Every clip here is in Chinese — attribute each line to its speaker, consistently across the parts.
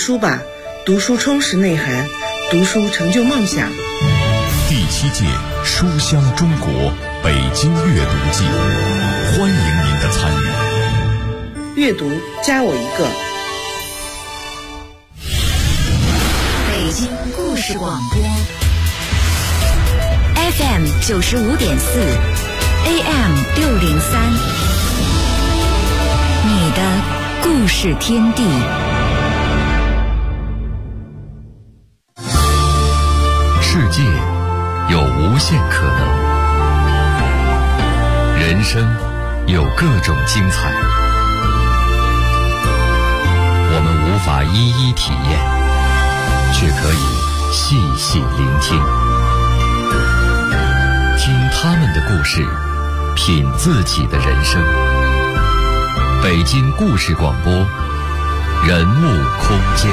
Speaker 1: 书吧，读书充实内涵，读书成就梦想。
Speaker 2: 第7届书香中国北京阅读季，欢迎您的参与。
Speaker 1: 阅读加我一个。
Speaker 3: 北京故事广播 FM 95.4 AM 603，你的故事天地。
Speaker 2: 世界有无限可能，人生有各种精彩，我们无法一一体验，却可以细细聆听，听他们的故事，品自己的人生。北京故事广播，人物空间。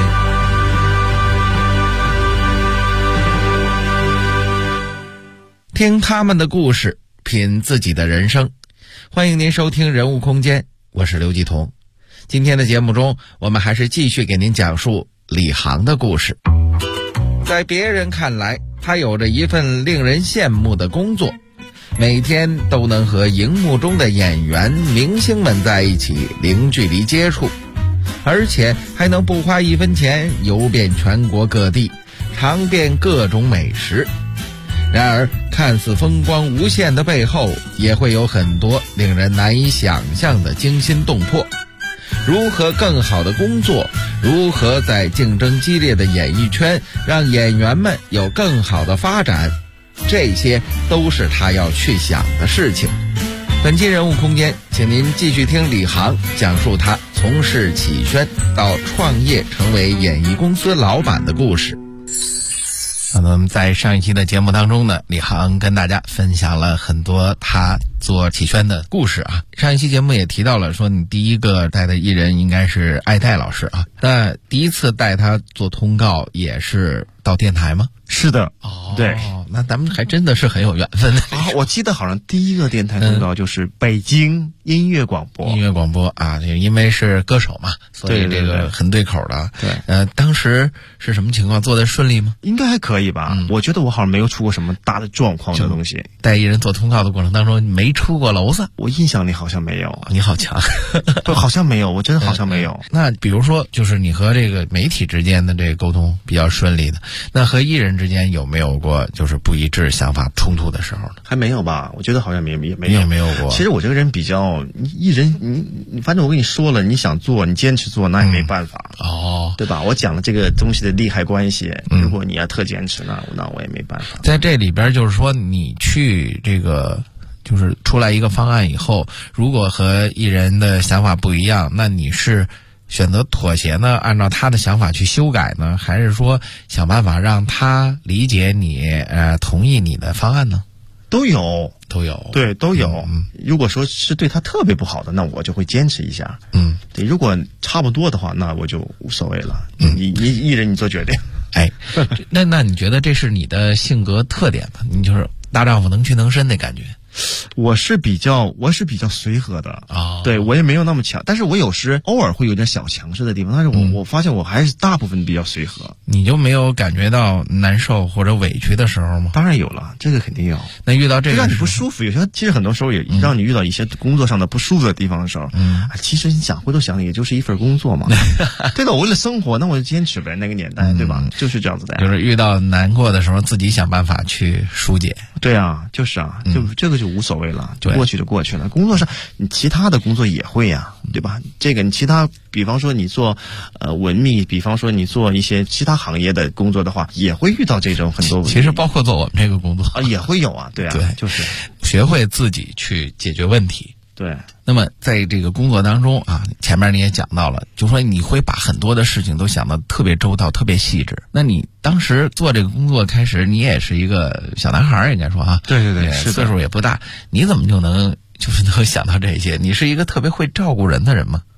Speaker 4: 听他们的故事，品自己的人生。欢迎您收听人物空间，我是刘继彤。今天的节目中，我们还是继续给您讲述李航的故事。在别人看来，他有着一份令人羡慕的工作，每天都能和荧幕中的演员、明星们在一起零距离接触，而且还能不花1分钱游遍全国各地，尝遍各种美食。然而看似风光无限的背后，也会有很多令人难以想象的惊心动魄。如何更好的工作，如何在竞争激烈的演艺圈让演员们有更好的发展，这些都是他要去想的事情。本期人物空间，请您继续听李航讲述他从事启轩到创业成为演艺公司老板的故事。那么在上一期的节目当中呢，李航跟大家分享了很多他做启轩的故事啊。上一期节目也提到了说，你第一个带的艺人应该是艾戴老师啊。那第一次带他做通告也是到电台吗？
Speaker 5: 是的，对，
Speaker 4: 那咱们还真的是很有缘分的
Speaker 5: 我记得好像第一个电台通告就是北京音乐广播，
Speaker 4: 音乐广播啊，因为是歌手嘛，所以这个很对口的。
Speaker 5: 对，
Speaker 4: 当时是什么情况？做得顺利吗？
Speaker 5: 应该还可以吧。我觉得我好像没有出过什么大的状况的东西。
Speaker 4: 带艺人做通告的过程当中，没出过娄子？
Speaker 5: 我印象里好像没有。
Speaker 4: 你好强
Speaker 5: 不，好像没有，我真的好像没有。
Speaker 4: 那比如说，就是你和这个媒体之间的这个沟通比较顺利的，那和艺人之间有没有过就是不一致想法冲突的时候呢？
Speaker 5: 还没有吧，我觉得好像也没有。
Speaker 4: 你也没有过。
Speaker 5: 其实我这个人比较艺人，你反正我跟你说了，你想做，你坚持做，那也没办法。对吧？我讲了这个东西的利害关系，如果你要特坚持，那我也没办法。
Speaker 4: 在这里边就是说，你去这个就是出来一个方案以后，如果和艺人的想法不一样，那你是选择妥协呢，按照他的想法去修改呢，还是说想办法让他理解你，同意你的方案呢？
Speaker 5: 都有，对，都有。如果说是对他特别不好的，那我就会坚持一下。对，如果差不多的话，那我就无所谓了。你艺人你做决定。
Speaker 4: 那你觉得这是你的性格特点吗？你就是大丈夫能屈能伸的感觉。
Speaker 5: 我是比较随和的对，我也没有那么强，但是我有时偶尔会有点小强势的地方，但是我发现我还是大部分比较随和。
Speaker 4: 你就没有感觉到难受或者委屈的时候吗？
Speaker 5: 当然有了，这个肯定有。
Speaker 4: 那遇到这个
Speaker 5: 让你不舒服，有些其实很多时候也让你遇到一些工作上的不舒服的地方的时候，其实你回头想，也就是一份工作嘛。对的，我为了生活，那我就坚持呗。那个年代，对吧？就是这样子的。
Speaker 4: 就是遇到难过的时候，自己想办法去疏解。
Speaker 5: 对啊，就是啊，就这个就无所谓了，就过去就过去了。工作上，你其他的工作也会呀，对吧？这个你其他，比方说你做文秘，比方说你做一些其他行业的工作的话，也会遇到这种很多问题。
Speaker 4: 其实包括做我们这个工作
Speaker 5: 也会有啊，对啊，
Speaker 4: 对，
Speaker 5: 就是
Speaker 4: 学会自己去解决问题。
Speaker 5: 对，
Speaker 4: 那么在这个工作当中啊，前面你也讲到了，就说你会把很多的事情都想得特别周到、特别细致。那你当时做这个工作开始，你也是一个小男孩，应该说啊，
Speaker 5: 对，
Speaker 4: 岁数也不大，你怎么就能想到这些？你是一个特别会照顾人的人吗？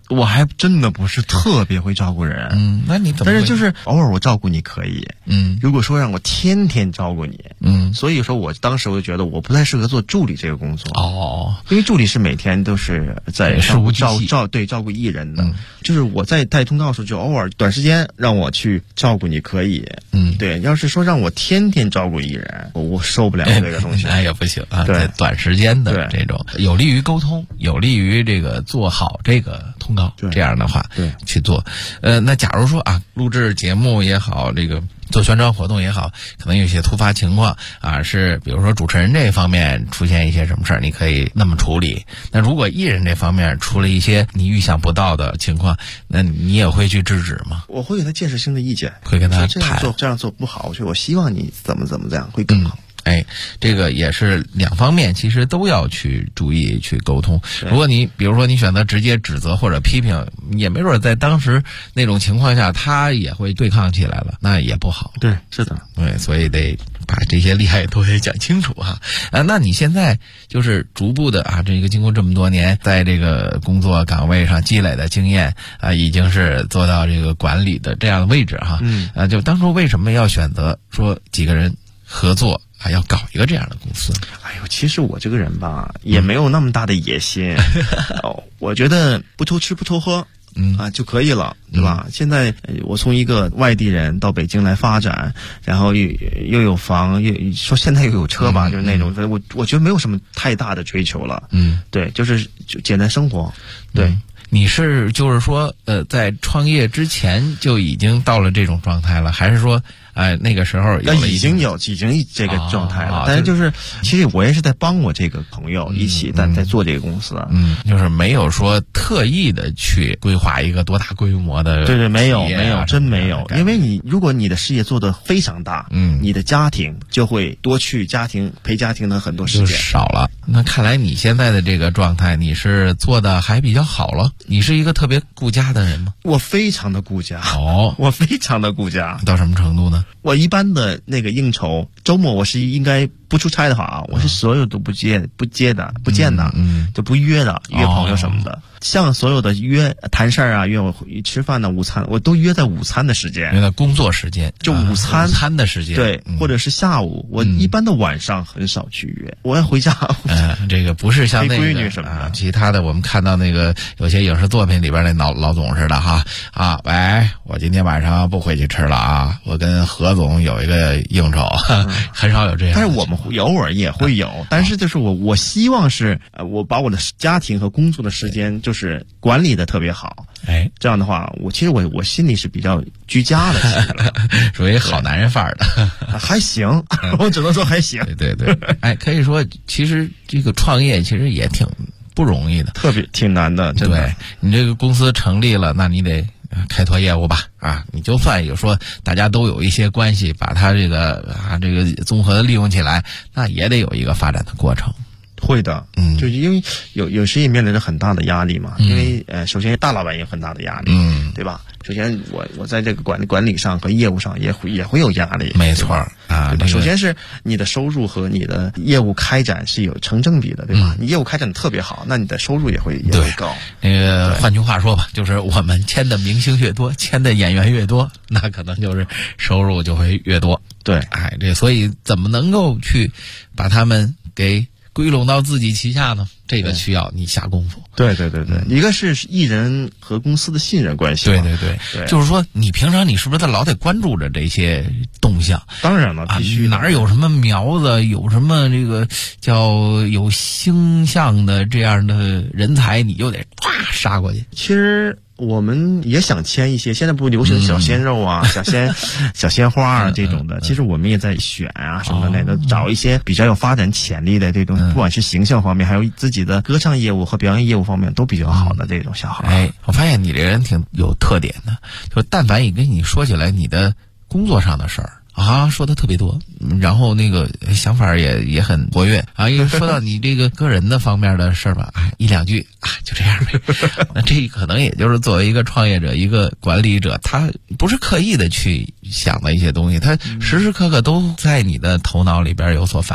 Speaker 5: 我还真的不是特别会照顾人。
Speaker 4: 那你怎么？
Speaker 5: 但是就是偶尔我照顾你可以。如果说让我天天照顾你，所以说我当时我就觉得我不太适合做助理这个工作。因为助理是每天都是在照顾艺人的。就是我在带通告的时候，就偶尔短时间让我去照顾你可以。对，要是说让我天天照顾艺人，我受不了这个东西。
Speaker 4: 那也不行啊。对，短时间的这种有利于沟通，有利于这个做好这个通告，这样的话去做。那假如说啊，录制节目也好，这个做宣传活动也好，可能有些突发情况啊，是比如说主持人这方面出现一些什么事儿，你可以那么处理。那如果艺人这方面出了一些你预想不到的情况，那你也会去制止吗？
Speaker 5: 我会给他建设性的意见，
Speaker 4: 会跟他
Speaker 5: 谈这样做不好，我希望你怎么这样会更好。
Speaker 4: 这个也是两方面，其实都要去注意去沟通。如果你比如说你选择直接指责或者批评，也没准在当时那种情况下，他也会对抗起来了，那也不好。
Speaker 5: 对，是的，
Speaker 4: 对，所以得把这些利害都得讲清楚哈。那你现在就是逐步的啊，这个经过这么多年在这个工作岗位上积累的经验啊，已经是做到这个管理的这样的位置哈。就当初为什么要选择说几个人合作？还要搞一个这样的公司？
Speaker 5: 其实我这个人吧，也没有那么大的野心。我觉得不偷吃不偷喝，就可以了，对吧？现在我从一个外地人到北京来发展，然后又有房，说现在又有车吧，就是那种，我觉得没有什么太大的追求了。对，就简单生活。对。
Speaker 4: 你是就是说在创业之前就已经到了这种状态了，还是说那个时候
Speaker 5: 已经这个状态了？但是就是其实我也是在帮我这个朋友一起在做这个公司。
Speaker 4: 就是没有说特意的去规划一个多大规模的。
Speaker 5: 对，没有真没有。因为如果你的事业做得非常大，你的家庭就会多去陪家庭的很多时间
Speaker 4: 就少了。那看来你现在的这个状态，你是做的还比较好了。你是一个特别顾家的人吗？
Speaker 5: 我非常的顾家。我非常的顾家。
Speaker 4: 到什么程度呢？
Speaker 5: 我一般的那个应酬，周末我是应该不出差的话，我是所有都不见的，就不约的，约朋友什么的。像所有的约谈事儿啊，约我吃饭的午餐，我都约在午餐的时间，
Speaker 4: 约在工作时间，
Speaker 5: 就午餐
Speaker 4: 的时间，
Speaker 5: 对，或者是下午。我一般的晚上很少去约，我要回家。
Speaker 4: 这个不是像那个
Speaker 5: 闺女什么的，
Speaker 4: 其他的我们看到那个有些影视作品里边那老总似的哈喂，我今天晚上不回去吃了啊，我跟何总有一个应酬，很少有这样。
Speaker 5: 但是我们偶尔也会有，但是就是我希望是我把我的家庭和工作的时间就是管理的特别好。这样的话，其实我心里是比较居家的，
Speaker 4: 属于好男人范儿的，
Speaker 5: 还行，我只能说还行。
Speaker 4: 对，可以说其实这个创业其实也挺不容易的，
Speaker 5: 特别挺难的，真的。
Speaker 4: 对，你这个公司成立了，那你得开拓业务吧，你就算有说大家都有一些关系，把它这个综合的利用起来，那也得有一个发展的过程。
Speaker 5: 会的，就是因为有时也面临着很大的压力嘛，因为首先大老板也有很大的压力，对吧？首先我在这个管理上和业务上也会有压力，
Speaker 4: 没错啊。
Speaker 5: 首先是你的收入和你的业务开展是有成正比的，对吧？你业务开展的特别好，那你的收入也会高。
Speaker 4: 换句话说吧，就是我们签的明星越多，签的演员越多，那可能就是收入就会越多。
Speaker 5: 对，
Speaker 4: 所以怎么能够去把他们给归拢到自己旗下呢？这个需要你下功夫。
Speaker 5: 对，一个是艺人和公司的信任关系。
Speaker 4: 对，就是说你平常你是不是老得关注着这些动向？
Speaker 5: 当然了，必须
Speaker 4: 哪儿有什么苗子，有什么这个叫有星象的这样的人才，你就得唰杀过去。
Speaker 5: 其实我们也想签一些，现在不流行小鲜肉啊、小鲜花啊这种的。其实我们也在选啊什么的，找一些比较有发展潜力的这种，不管是形象方面，还有自己的歌唱业务和表演业务方面都比较好的这种小孩。
Speaker 4: 我发现你这人挺有特点的，就但凡一跟你说起来你的工作上的事儿说的特别多，然后那个想法也很活跃一说到你这个个人的方面的事儿吧，一两句就这样呗。那这可能也就是作为一个创业者、一个管理者，他不是刻意的去想的一些东西，他时时刻刻都在你的头脑里边有所反应。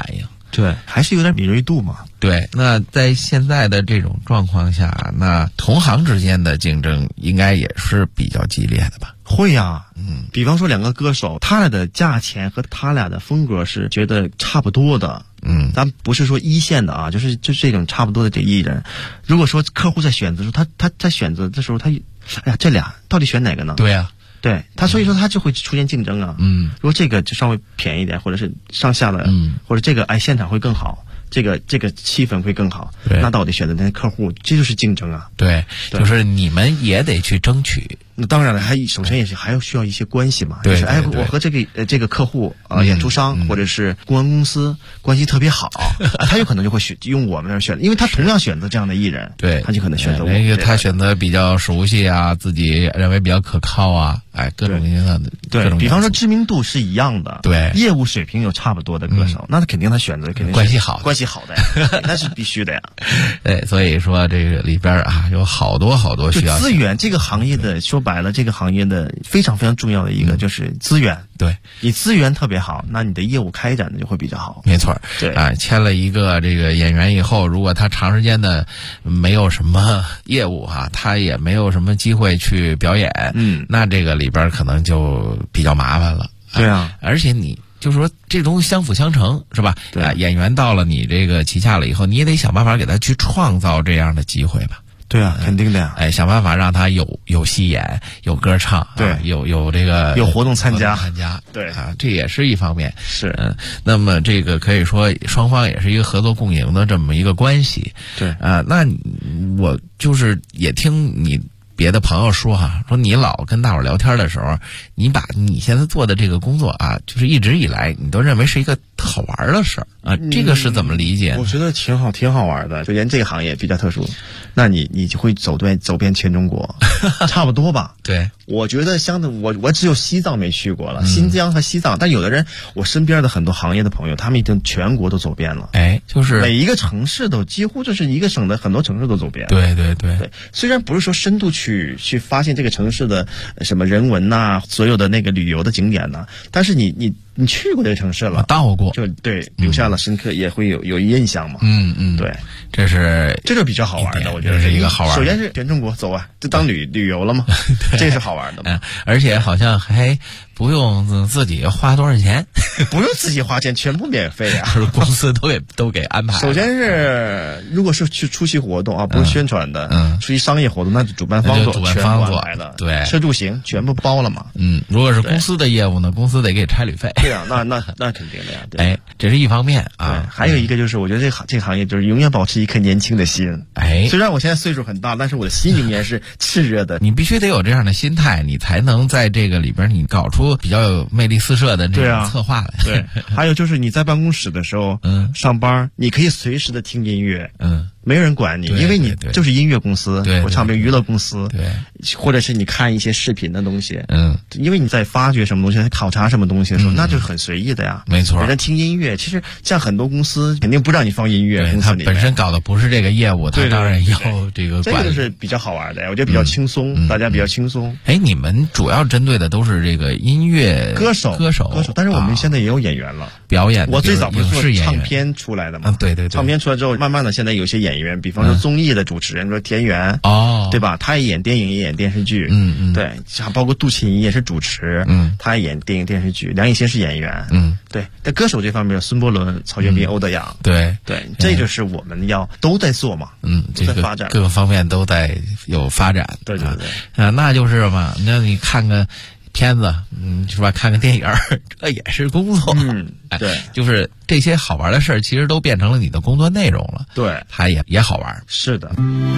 Speaker 5: 对，还是有点敏锐度嘛。
Speaker 4: 对，那在现在的这种状况下，那同行之间的竞争应该也是比较激烈的吧？
Speaker 5: 会呀，比方说两个歌手，他俩的价钱和他俩的风格是觉得差不多的。咱不是说一线的啊，就是这种差不多的这艺人。如果说客户在选择的时候，他在选择的时候，哎呀，这俩到底选哪个呢？
Speaker 4: 对呀。
Speaker 5: 对他，所以说他就会出现竞争啊。如果这个就稍微便宜一点，或者是上下的，或者这个现场会更好，这个气氛会更好，那到底选择那些客户，这就是竞争啊。
Speaker 4: 对，就是你们也得去争取。
Speaker 5: 那当然了，首先也是还要需要一些关系嘛。
Speaker 4: 对，
Speaker 5: 就是我和这个客户演出商或者是公关公司关系特别好，他有可能就会用我们那儿选，因为他同样选择这样的艺人，
Speaker 4: 对，
Speaker 5: 他就可能选择我们。
Speaker 4: 那个他选择比较熟悉啊，自己认为比较可靠啊，各种各样的。
Speaker 5: 对，比方说知名度是一样的，
Speaker 4: 对，
Speaker 5: 业务水平有差不多的歌手，那他肯定他选择肯定
Speaker 4: 关系好
Speaker 5: 的呀，那是必须的呀。
Speaker 4: 对，所以说这个里边有好多需要
Speaker 5: 资源。这个行业的说白了，这个行业的非常非常重要的一个就是资源。
Speaker 4: 对，
Speaker 5: 你资源特别好，那你的业务开展的就会比较好。
Speaker 4: 没错。
Speaker 5: 对
Speaker 4: 签了一个这个演员以后，如果他长时间的没有什么业务他也没有什么机会去表演，那这个里边可能就比较麻烦了。
Speaker 5: 对啊，
Speaker 4: 而且你就是说这东西相辅相成，是吧？
Speaker 5: 对，
Speaker 4: 演员到了你这个旗下了以后，你也得想办法给他去创造这样的机会吧。
Speaker 5: 对啊，肯定的呀。
Speaker 4: 想办法让他有戏演，有歌唱，
Speaker 5: 对，
Speaker 4: 有这个
Speaker 5: 有活动参加，
Speaker 4: 对这也是一方面。
Speaker 5: 是，
Speaker 4: 那么这个可以说双方也是一个合作共赢的这么一个关系。
Speaker 5: 对
Speaker 4: 那我就是也听你别的朋友说说你老跟大伙聊天的时候，你把你现在做的这个工作就是一直以来你都认为是一个好玩的事儿这个是怎么理解？
Speaker 5: 我觉得挺好玩的。首先这个行业比较特殊，那你就会走遍全中国，差不多吧？
Speaker 4: 对，
Speaker 5: 我觉得我只有西藏没去过了，新疆和西藏。但有的人，我身边的很多行业的朋友，他们已经全国都走遍了。
Speaker 4: 就是
Speaker 5: 每一个城市都几乎就是一个省的很多城市都走遍了。
Speaker 4: 对，
Speaker 5: 虽然不是说深度去发现这个城市的什么人文所有的那个旅游的景点但是你去过这个城市了，
Speaker 4: 到过，
Speaker 5: 就对，留下了深刻，也会有印象嘛。对，
Speaker 4: 这
Speaker 5: 就比较好玩的，我觉得
Speaker 4: 是一个好玩。
Speaker 5: 首先是全中国走就当旅游了嘛，这是好玩的嘛。
Speaker 4: 而且好像还不用自己花多少钱，
Speaker 5: 不用自己花钱，全部免费啊，
Speaker 4: 公司都给安排。
Speaker 5: 首先是如果是去出席活动不是宣传的，出席商业活动，那主办方做，全部安排的，
Speaker 4: 对，
Speaker 5: 车住行全部包了嘛。
Speaker 4: 如果是公司的业务呢，公司得给差旅费。
Speaker 5: 对啊，那肯定的呀。对，
Speaker 4: 这是一方面
Speaker 5: 还有一个就是我觉得这个行业就是永远保持一颗年轻的心。虽然我现在岁数很大，但是我的心里面是炽热的。
Speaker 4: 你必须得有这样的心态，你才能在这个里边你搞出比较有魅力四射的这种策划来。
Speaker 5: 对，还有就是你在办公室的时候，上班你可以随时的听音乐，没有人管你，因为你就是音乐公司，或唱片娱乐公司，
Speaker 4: 对，
Speaker 5: 或者是你看一些视频的东西，因为你在发掘什么东西，考察什么东西的时候，那就是很随意的呀。
Speaker 4: 没错，
Speaker 5: 人听音乐，其实像很多公司肯定不让你放音乐，公司里面
Speaker 4: 他本身搞的不是这个业务，他当然要这个管理。
Speaker 5: 这个是比较好玩的呀，我觉得比较轻松，大家比较轻松。
Speaker 4: 你们主要针对的都是这个音乐
Speaker 5: 歌手，但是我们现在也有演员了，
Speaker 4: 表演。
Speaker 5: 我最早不是做唱片出来的嘛？
Speaker 4: 对，
Speaker 5: 唱片出来之后，慢慢的现在有些演员，比方说综艺的主持人，说田园对吧？他也演电影，也演电视剧，对，像包括杜琪妮也是主持，他也演电影电视剧。梁以欣是演员，对。在歌手这方面，孙伯伦、曹雪芹、欧德阳，对，这就是我们都在做嘛，都在发展，
Speaker 4: 各个方面都在有发展，
Speaker 5: 对，
Speaker 4: 那就是嘛，那你看个片子，是吧？看个电影，这也是工作，
Speaker 5: 对，
Speaker 4: 就是这些好玩的事儿，其实都变成了你的工作内容了，
Speaker 5: 对，
Speaker 4: 它也好玩，
Speaker 5: 是的。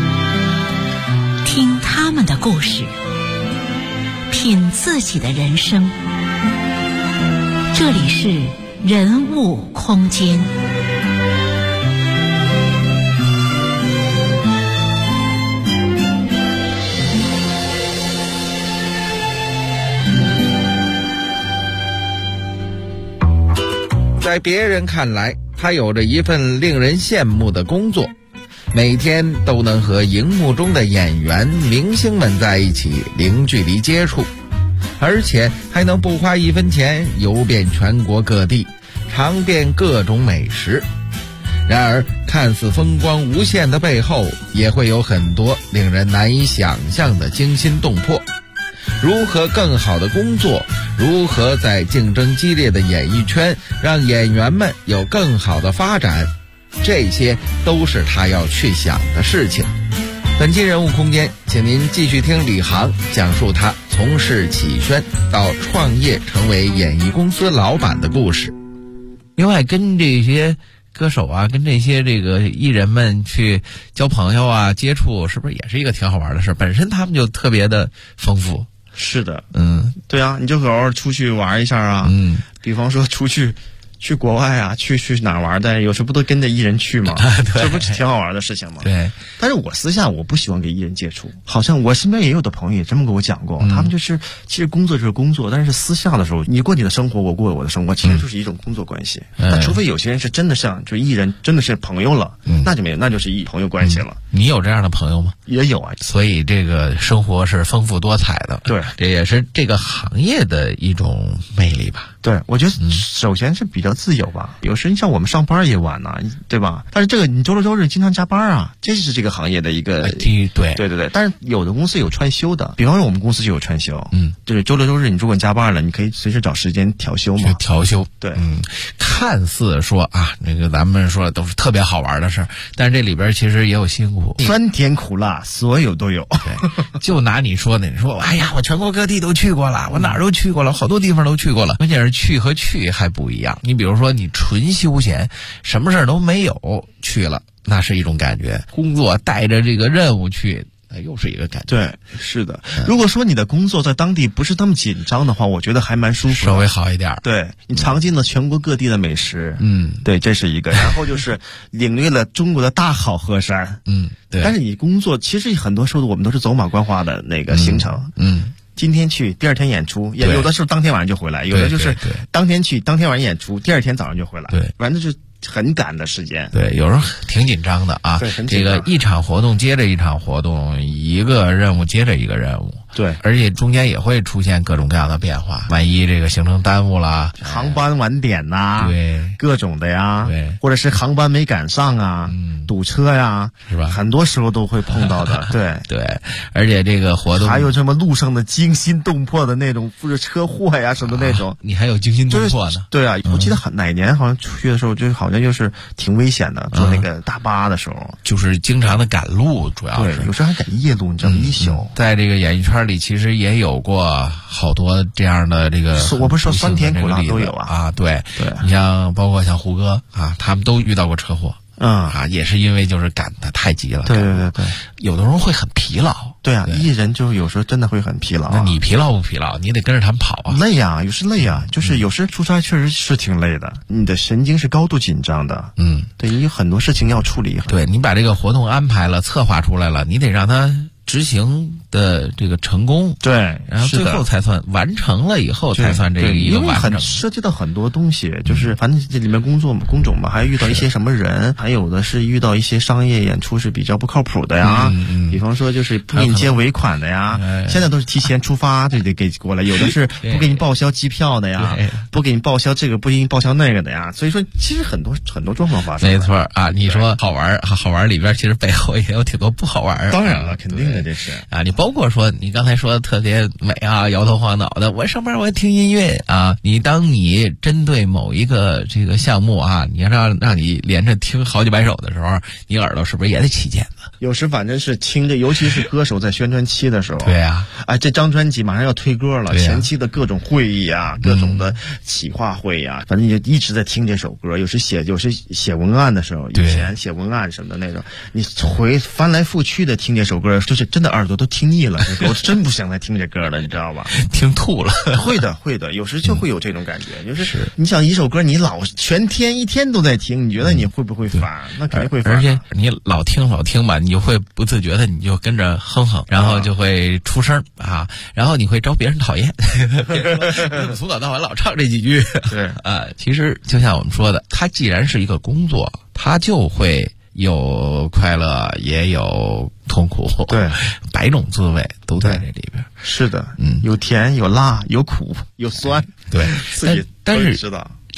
Speaker 3: 听他们的故事，品自己的人生。这里是人物空间。
Speaker 4: 在别人看来，他有着一份令人羡慕的工作，每天都能和荧幕中的演员、明星们在一起零距离接触，而且还能不花1分钱游遍全国各地，尝遍各种美食， 然而，看似风光无限的背后，也会有很多令人难以想象的惊心动魄。如何更好的工作，如何在竞争激烈的演艺圈让演员们有更好的发展，这些都是他要去想的事情。本期人物空间，请您继续听李航讲述他从事企宣到创业成为演艺公司老板的故事。
Speaker 6: 另外，跟这些歌手啊，跟这些这个艺人们去交朋友啊，接触，是不是也是一个挺好玩的事？本身他们就特别的丰富。
Speaker 5: 是的，对啊，你就偶尔出去玩一下啊，比方说去国外啊，去哪玩的，有时不都跟着艺人去吗？这不是挺好玩的事情吗？
Speaker 6: 对。
Speaker 5: 但是我私下我不喜欢跟艺人接触，好像我身边也有的朋友也这么跟我讲过，他们就是其实工作就是工作，但是私下的时候，你过你的生活，我过我的生活，其实就是一种工作关系。那除非有些人是真的像就艺人真的是朋友了，那就没有，那就是朋友关系了。
Speaker 6: 你有这样的朋友吗？
Speaker 5: 也有啊，
Speaker 6: 所以这个生活是丰富多彩的。
Speaker 5: 对，
Speaker 6: 这也是这个行业的一种魅力吧。
Speaker 5: 对，我觉得首先是比较自由吧。有时像我们上班也晚呐，对吧？但是这个你周六周日经常加班啊，这是这个行业的一个对。但是有的公司有串休的，比方说我们公司就有串休，就是周六周日你如果加班了，你可以随时找时间调休嘛。
Speaker 6: 调休，
Speaker 5: 对，
Speaker 6: 看似说啊，那个咱们说都是特别好玩的事儿，但是这里边其实也有辛苦，
Speaker 5: 酸甜苦辣所有都有。
Speaker 6: 对，就拿你说的，你说哎呀，我全国各地都去过了，我哪儿都去过了，好多地方都去过了，关键是去和去还不一样。你比如说你纯休闲，什么事儿都没有去了，那是一种感觉；工作带着这个任务去，那又是一个感觉。
Speaker 5: 对，是的。如果说你的工作在当地不是那么紧张的话，我觉得还蛮舒服的，
Speaker 6: 稍微好一点。
Speaker 5: 对，你尝尽了全国各地的美食，对，这是一个。然后就是领略了中国的大好河山，
Speaker 6: 对。
Speaker 5: 但是你工作其实很多时候我们都是走马观花的那个行程，今天去，第二天演出，有的时候当天晚上就回来，有的就是当天去，当天晚上演出，第二天早上就回来，
Speaker 6: 对，
Speaker 5: 反正就是很赶的时间。
Speaker 6: 对，有时候挺紧张的啊。
Speaker 5: 对，很
Speaker 6: 紧张。这个一场活动接着一场活动，一个任务接着一个任务。
Speaker 5: 对，
Speaker 6: 而且中间也会出现各种各样的变化，万一这个行程耽误了，
Speaker 5: 航班晚点呐，
Speaker 6: 对，
Speaker 5: 各种的呀，
Speaker 6: 对，
Speaker 5: 或者是航班没赶上啊，堵车呀，
Speaker 6: 是吧？
Speaker 5: 很多时候都会碰到的。对
Speaker 6: 对，而且这个活动
Speaker 5: 还有这么路上的惊心动魄的那种，或者车祸呀什么那种，
Speaker 6: 你还有惊心动魄呢？
Speaker 5: 对啊，我记得哪年好像去的时候，就好像就是挺危险的，坐那个大巴的时候，
Speaker 6: 就是经常的赶路，主要是
Speaker 5: 有时候还赶夜路，你知道吗？一宿。
Speaker 6: 在这个演艺圈里，其实也有过好多这样的这个，
Speaker 5: 我不是说酸甜苦辣都有啊。
Speaker 6: 对，你像包括像胡歌啊，他们都遇到过车祸。也是因为就是赶得太急了。
Speaker 5: 对，
Speaker 6: 有的时候会很疲劳。
Speaker 5: 对啊，艺人就有时候真的会很疲劳。
Speaker 6: 那你疲劳不疲劳？你得跟着他们跑啊。
Speaker 5: 累啊，有时累啊，就是有时出差确实是挺累的，你的神经是高度紧张的。对，你有很多事情要处理。
Speaker 6: 对，你把这个活动安排了，策划出来了，你得让他执行的这个成功，
Speaker 5: 对，
Speaker 6: 然后最后才算完成了，以后才算这个一个完整。
Speaker 5: 涉及到很多东西，就是反正这里面工种嘛，还遇到一些什么人，还有的是遇到一些商业演出是比较不靠谱的呀，比方说就是不给你接尾款的呀，现在都是提前出发就得给过来，有的是不给你报销机票的呀，不给你报销这个，不给你报销那个的呀，所以说其实很多状况发生。
Speaker 6: 没错啊，你说好玩里边其实背后也有挺多不好玩。
Speaker 5: 当然了，肯定的。这是
Speaker 6: 啊，你包括说你刚才说的特别美啊，摇头晃脑的，我上班我听音乐啊。当你针对某一个这个项目啊，你让你连着听好几百首的时候，你耳朵是不是也得起茧子？
Speaker 5: 有时反正是听着，尤其是歌手在宣传期的时候，
Speaker 6: 对啊，
Speaker 5: 这张专辑马上要推歌了，前期的各种会议啊，各种的企划会啊，反正也一直在听这首歌。有时写文案的时候，以前写文案什么的那种，你翻来覆去的听这首歌，就是真的耳朵都听腻了，我真不想再听这歌了，你知道吧？
Speaker 6: 听吐了。
Speaker 5: 会的，有时就会有这种感觉，就是你想一首歌，你老全天一天都在听，你觉得你会不会烦？那肯定会烦。
Speaker 6: 而且你老听吧，你就会不自觉的你就跟着哼哼，然后就会出声啊，然后你会招别人讨厌。从早到晚老唱这几句，
Speaker 5: 对
Speaker 6: 啊，其实就像我们说的，它既然是一个工作，它就会有快乐也有痛苦，
Speaker 5: 对，
Speaker 6: 百种滋味都在这里边。
Speaker 5: 是的，有甜有辣有苦有酸，
Speaker 6: 对。但是
Speaker 5: 知道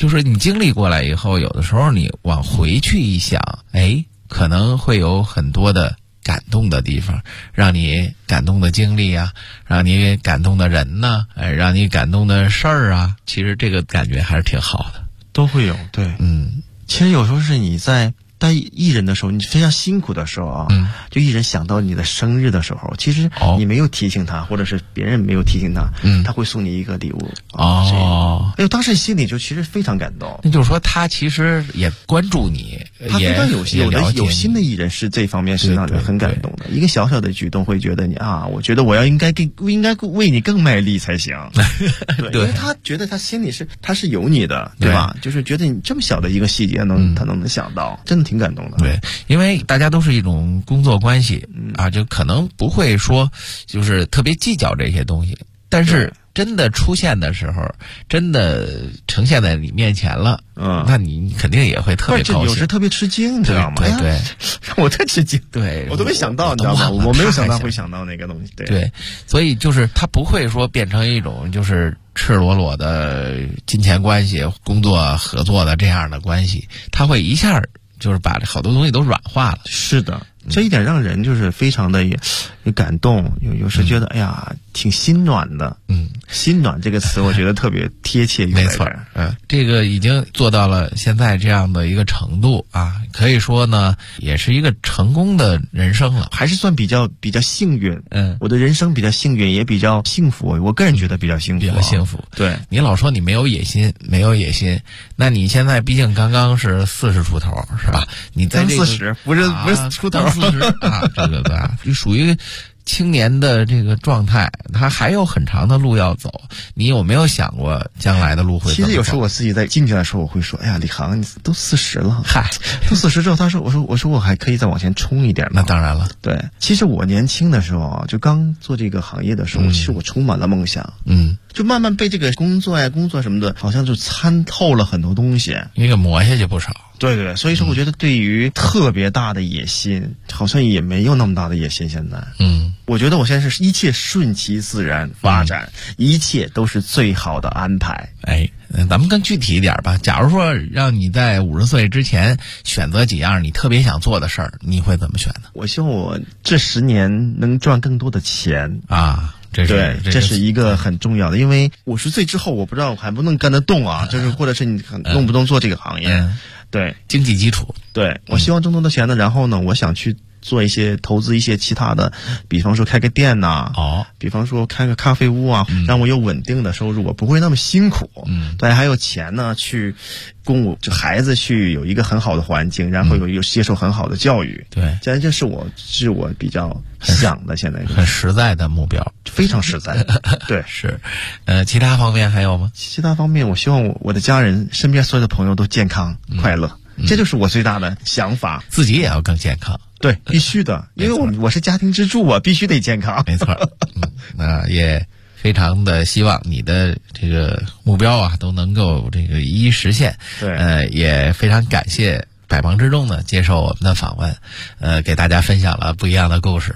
Speaker 6: 就是你经历过来以后，有的时候你往回去一想，可能会有很多的感动的地方，让你感动的经历啊，让你感动的人呢，让你感动的事儿啊，其实这个感觉还是挺好的，
Speaker 5: 都会有。对，其实有时候是你在当艺人的时候，你非常辛苦的时候啊，就艺人想到你的生日的时候，其实你没有提醒他，或者是别人没有提醒他，他会送你一个礼物。当时心里就其实非常感动。
Speaker 6: 那就是说他其实也关注你，
Speaker 5: 他非常有心的艺人是这方面是让人很感动的。一个小小的举动会觉得你啊，我觉得我应该为你更卖力才行。对，因为他觉得他心里他是有你的，对吧？就是觉得你这么小的一个细节他能想到，真的挺感动的。
Speaker 6: 对，因为大家都是一种工作关系就可能不会说就是特别计较这些东西，但是真的出现的时候，真的呈现在你面前了，那你肯定也会特别高兴，
Speaker 5: 有时特别吃惊，你知道吗？
Speaker 6: 对，
Speaker 5: 我特吃惊，
Speaker 6: 对，
Speaker 5: 我都没想到，你知道吗？我没有想到会想到那个东西，
Speaker 6: 对，所以就是他不会说变成一种就是赤裸裸的金钱关系、工作合作的这样的关系，他会一下就是把好多东西都软化了。
Speaker 5: 是的，这一点让人就是非常的也感动，有时觉得哎呀挺心暖的。心暖这个词我觉得特别贴切。
Speaker 6: 没错，这个已经做到了现在这样的一个程度啊，可以说呢也是一个成功的人生了，
Speaker 5: 还是算比较幸运。我的人生比较幸运，也比较幸福，我个人觉得比较幸福，
Speaker 6: 比较幸福。
Speaker 5: 对，
Speaker 6: 你老说你没有野心，那你现在毕竟刚刚是40出头，是吧？你在这个
Speaker 5: 40不是出头
Speaker 6: 40啊，这个吧，就属于青年的这个状态，他还有很长的路要走。你有没有想过将来的路会怎么走？
Speaker 5: 其实有时候我自己在静下来的时候，我会说：“哎呀，李航，你都40了，都40之后，他说，我说我还可以再往前冲一点嘛。”
Speaker 6: 那当然了，
Speaker 5: 对。其实我年轻的时候啊，就刚做这个行业的时候，其实我充满了梦想。就慢慢被这个工作什么的，好像就参透了很多东西，
Speaker 6: 一个磨下去不少。
Speaker 5: 对，所以说我觉得对于特别大的野心，好像也没有那么大的野心。现在，我觉得我现在是一切顺其自然发展，一切都是最好的安排。
Speaker 6: 咱们更具体一点吧。假如说让你在50岁之前选择几样你特别想做的事儿，你会怎么选呢？
Speaker 5: 我希望我这10年能赚更多的钱啊。这是一个很重要的，因为50岁之后，我不知道我还不能干得动啊，就是或者是你弄不动做这个行业。对，
Speaker 6: 经济基础。
Speaker 5: 对，我希望挣多的钱呢，然后呢，我想去做一些投资一些其他的，比方说开个店呐，比方说开个咖啡屋啊，让我有稳定的收入，我不会那么辛苦。对，还有钱呢，去供我孩子去有一个很好的环境，然后有接受很好的教育。
Speaker 6: 对，
Speaker 5: 这是我比较想的，现在
Speaker 6: 很实在的目标，
Speaker 5: 非常实在。对，
Speaker 6: 是。其他方面还有吗？
Speaker 5: 其他方面，我希望我的家人、身边所有的朋友都健康快乐，这就是我最大的想法。
Speaker 6: 自己也要更健康。
Speaker 5: 对，必须的，因为我是家庭支柱啊，必须得健康。
Speaker 6: 没错。那也非常的希望你的这个目标啊都能够这个一一实现。
Speaker 5: 对，
Speaker 6: 也非常感谢百忙之中呢接受我们的访问，给大家分享了不一样的故事。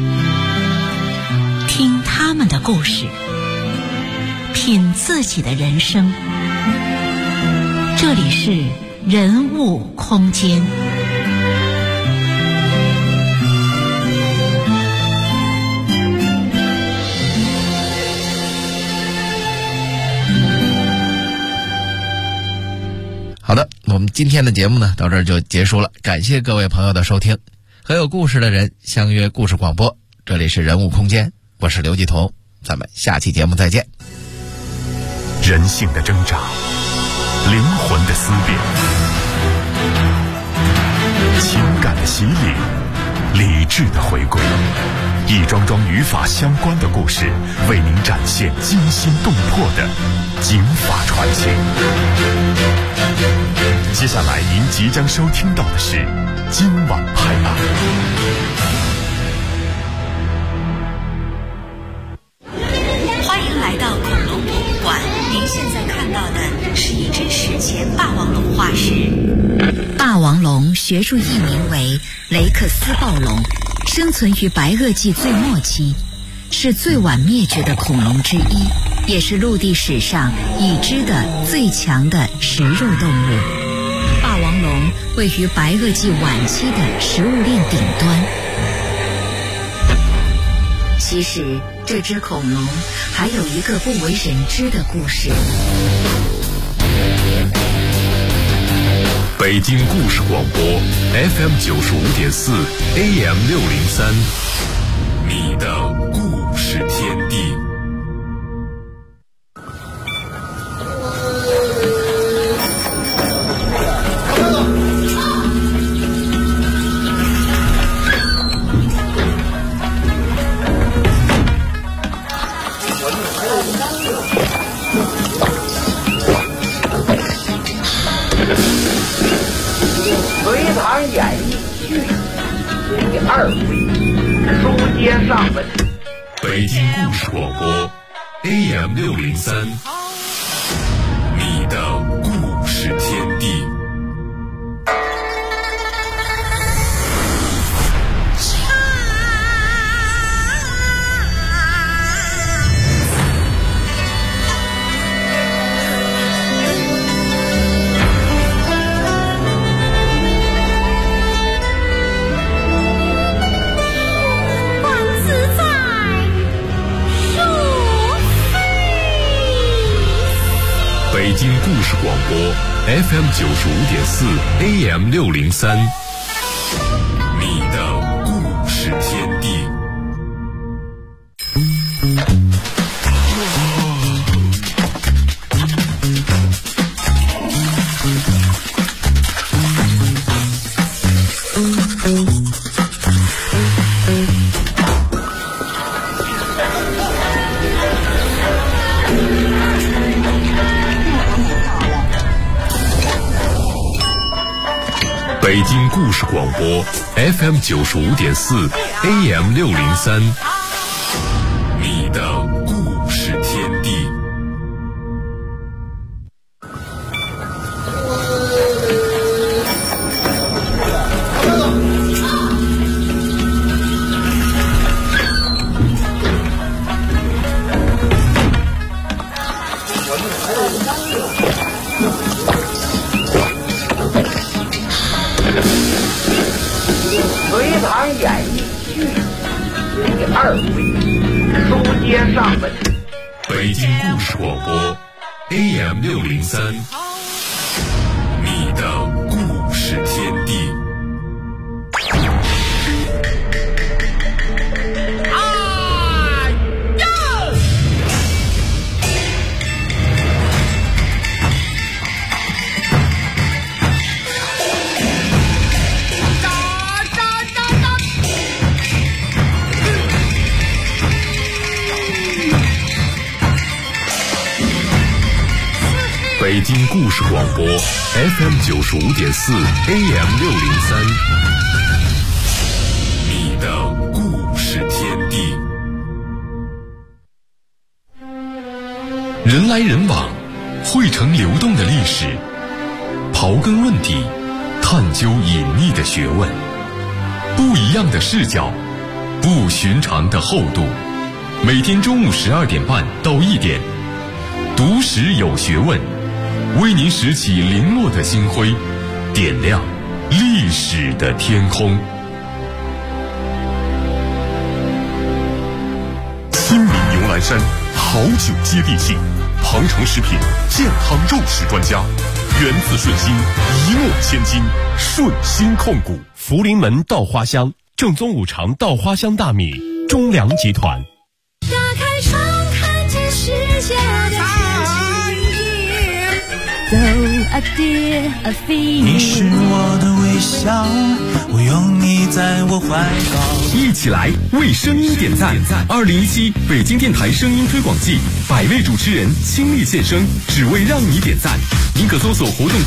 Speaker 3: 听他们的故事，品自己的人生。这里是人物空间。
Speaker 6: 好的，我们今天的节目呢到这儿就结束了，感谢各位朋友的收听。和有故事的人相约故事广播，这里是人物空间，我是刘继彤，咱们下期节目再见。
Speaker 2: 人性的挣扎，灵魂的思辨，情感的洗礼，理智的回归，一桩桩与法相关的故事，为您展现惊心动魄的警法传奇。接下来您即将收听到的是今晚拍案。
Speaker 3: 欢迎来到恐龙博物馆，您现在看到的是一只史前霸王龙化石。霸王龙学术译名为雷克斯暴龙，生存于白垩纪最末期，是最晚灭绝的恐龙之一。 也是陆地史上已知的最强的食肉动物。霸王龙位于白垩纪晚期的食物链顶端。其实这只恐龙还有一个不为人知的故事。
Speaker 2: 北京故事广播 FM 95.4 AM 603，你的故事天地。
Speaker 7: 演艺剧第2回，书接上文。
Speaker 2: 北京故事广播 AM 603，你的故事天地。北京故事广播 FM 95.4 AM 603，你的故事天地。北京故事广播 FM 95.4 AM 603，你的故事天地。
Speaker 7: 隋唐演艺剧第2回，书接上文。
Speaker 2: 北京故事广播 AM 603，你的故事天地。北京故事广播 FM 95.4 AM 603，你的故事天地。人来人往，汇成流动的历史，刨根问底，探究隐秘的学问，不一样的视角，不寻常的厚度。每天中午12点半到1点，读史有学问，为您拾起零落的星辉，点亮历史的天空。亲民牛栏山好酒接地气，鹏程食品健康肉食专家，源自顺心，一诺千金，顺心控股。
Speaker 8: 福临门稻花香，正宗五常稻花香大米，中粮集团。
Speaker 9: 打开窗看见世界的
Speaker 10: 你是我的微笑，我拥你在我怀抱。
Speaker 2: 一起来为声音点赞！2017北京电台声音推广季，100位主持人倾力现身，只为让你点赞。您可搜索活动